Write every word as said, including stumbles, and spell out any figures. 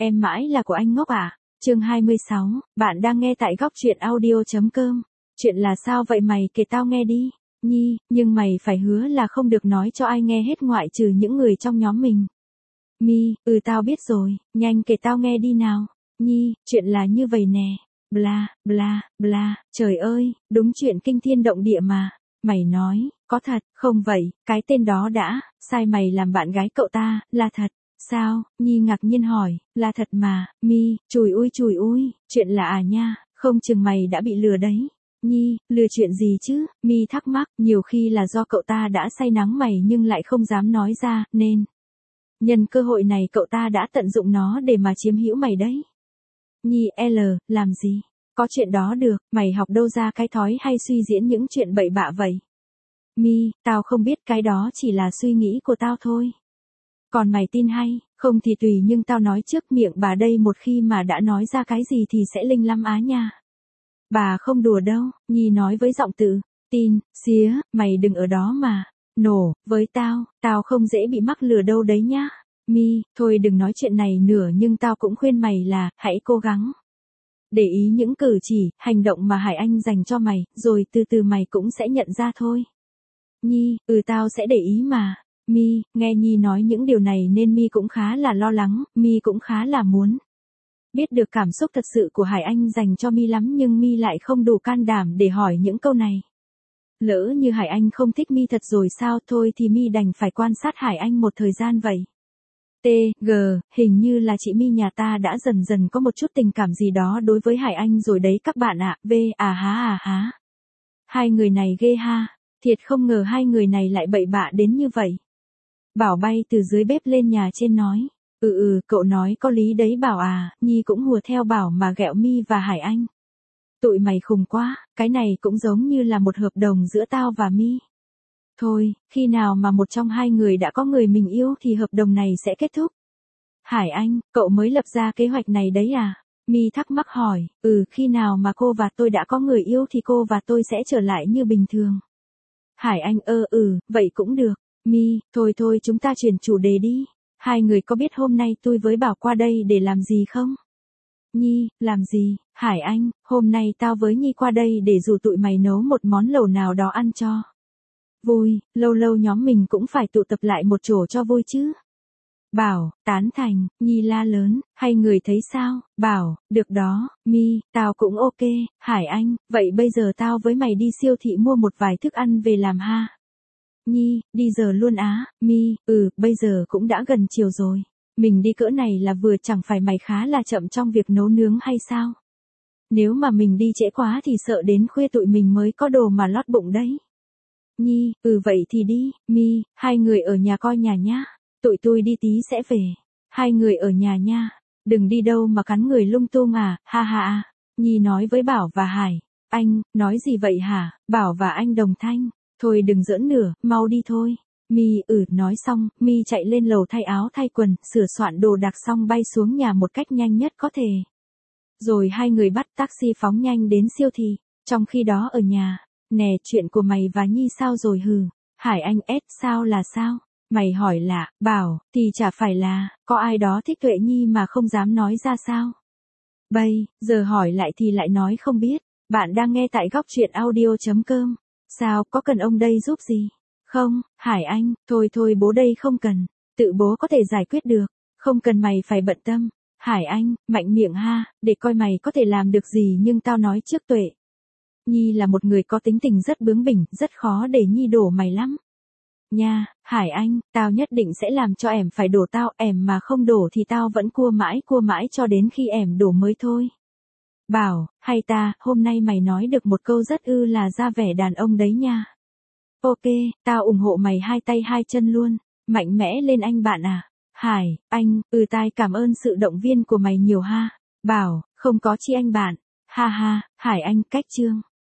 Em mãi là của anh ngốc à? Chương hai mươi sáu, bạn đang nghe tại góc truyện audio chấm com. Chuyện là sao vậy mày, kể tao nghe đi. Nhi, nhưng mày phải hứa là không được nói cho ai nghe hết ngoại trừ những người trong nhóm mình. Mi, ừ tao biết rồi, nhanh kể tao nghe đi nào. Nhi, chuyện là như vậy nè. Bla, bla, bla, trời ơi, đúng chuyện kinh thiên động địa mà. Mày nói, có thật, không vậy, cái tên đó đã, sai mày làm bạn gái cậu ta, là thật. Sao? Nhi ngạc nhiên hỏi, là thật mà, Mi, chùi ui chùi ui, chuyện là à nha, không chừng mày đã bị lừa đấy. Nhi, lừa chuyện gì chứ? Mi thắc mắc, nhiều khi là do cậu ta đã say nắng mày nhưng lại không dám nói ra, nên nhân cơ hội này cậu ta đã tận dụng nó để mà chiếm hữu mày đấy. Nhi, L, làm gì? Có chuyện đó được, mày học đâu ra cái thói hay suy diễn những chuyện bậy bạ vậy? Mi, tao không biết, cái đó chỉ là suy nghĩ của tao thôi. Còn mày tin hay, không thì tùy, nhưng tao nói trước, miệng bà đây một khi mà đã nói ra cái gì thì sẽ linh lắm á nha. Bà không đùa đâu, Nhi nói với giọng tự tin, xía, mày đừng ở đó mà nổ với tao, tao không dễ bị mắc lừa đâu đấy nhá. Mi, thôi đừng nói chuyện này nữa, nhưng tao cũng khuyên mày là, hãy cố gắng để ý những cử chỉ, hành động mà Hải Anh dành cho mày, rồi từ từ mày cũng sẽ nhận ra thôi. Nhi, ừ tao sẽ để ý mà. Mi, nghe Nhi nói những điều này nên Mi cũng khá là lo lắng, Mi cũng khá là muốn biết được cảm xúc thật sự của Hải Anh dành cho Mi lắm, nhưng Mi lại không đủ can đảm để hỏi những câu này. Lỡ như Hải Anh không thích Mi thật rồi sao, thôi thì Mi đành phải quan sát Hải Anh một thời gian vậy. T, G, hình như là chị Mi nhà ta đã dần dần có một chút tình cảm gì đó đối với Hải Anh rồi đấy các bạn ạ. V, à há à há. Hai người này ghê ha, thiệt không ngờ hai người này lại bậy bạ đến như vậy. Bảo bay từ dưới bếp lên nhà trên nói, ừ ừ, cậu nói có lý đấy Bảo à. Nhi cũng hùa theo Bảo mà ghẹo Mi và Hải Anh. Tụi mày khùng quá, cái này cũng giống như là một hợp đồng giữa tao và Mi. Thôi, khi nào mà một trong hai người đã có người mình yêu thì hợp đồng này sẽ kết thúc. Hải Anh, cậu mới lập ra kế hoạch này đấy à? Mi thắc mắc hỏi, ừ, khi nào mà cô và tôi đã có người yêu thì cô và tôi sẽ trở lại như bình thường. Hải Anh, ơ ừ, vậy cũng được. Mi, thôi thôi chúng ta chuyển chủ đề đi. Hai người có biết hôm nay tôi với Bảo qua đây để làm gì không? Nhi, làm gì? Hải Anh, hôm nay tao với Nhi qua đây để rủ tụi mày nấu một món lẩu nào đó ăn cho vui, lâu lâu nhóm mình cũng phải tụ tập lại một chỗ cho vui chứ. Bảo, tán thành. Nhi la lớn, hay người thấy sao? Bảo, được đó. Mi, tao cũng ok. Hải Anh, vậy bây giờ tao với mày đi siêu thị mua một vài thức ăn về làm ha. Nhi, đi giờ luôn á. Mi, ừ, bây giờ cũng đã gần chiều rồi. Mình đi cỡ này là vừa, chẳng phải mày khá là chậm trong việc nấu nướng hay sao? Nếu mà mình đi trễ quá thì sợ đến khuya tụi mình mới có đồ mà lót bụng đấy. Nhi, ừ vậy thì đi. Mi, hai người ở nhà coi nhà nhá. Tụi tôi đi tí sẽ về. Hai người ở nhà nha. Đừng đi đâu mà cắn người lung tung à, ha ha. Nhi nói với Bảo và Hải. Anh, nói gì vậy hả? Bảo và anh đồng thanh. Thôi đừng giỡn nữa, mau đi thôi. Mi, ừ, nói xong, Mi chạy lên lầu thay áo thay quần, sửa soạn đồ đạc xong bay xuống nhà một cách nhanh nhất có thể. Rồi hai người bắt taxi phóng nhanh đến siêu thị. Trong khi đó ở nhà, nè, chuyện của mày và Nhi sao rồi hừ? Hải Anh, ép sao là sao? Mày hỏi lạ, Bảo, thì chả phải là, có ai đó thích Tuệ Nhi mà không dám nói ra sao? Bây giờ hỏi lại thì lại nói không biết. Bạn đang nghe tại góc truyện audio chấm com. Sao, có cần ông đây giúp gì? Không, Hải Anh, thôi thôi bố đây không cần. Tự bố có thể giải quyết được. Không cần mày phải bận tâm. Hải Anh, mạnh miệng ha, để coi mày có thể làm được gì, nhưng tao nói trước Tuệ Nhi là một người có tính tình rất bướng bỉnh, rất khó để Nhi đổ mày lắm. Nha, Hải Anh, tao nhất định sẽ làm cho em phải đổ tao, em mà không đổ thì tao vẫn cua mãi cua mãi cho đến khi em đổ mới thôi. Bảo, hay ta, hôm nay mày nói được một câu rất ư là ra vẻ đàn ông đấy nha. Ok, tao ủng hộ mày hai tay hai chân luôn, mạnh mẽ lên anh bạn à. Hải, anh, ừ tai cảm ơn sự động viên của mày nhiều ha. Bảo, không có chi anh bạn. Ha ha, Hải Anh, cách chương.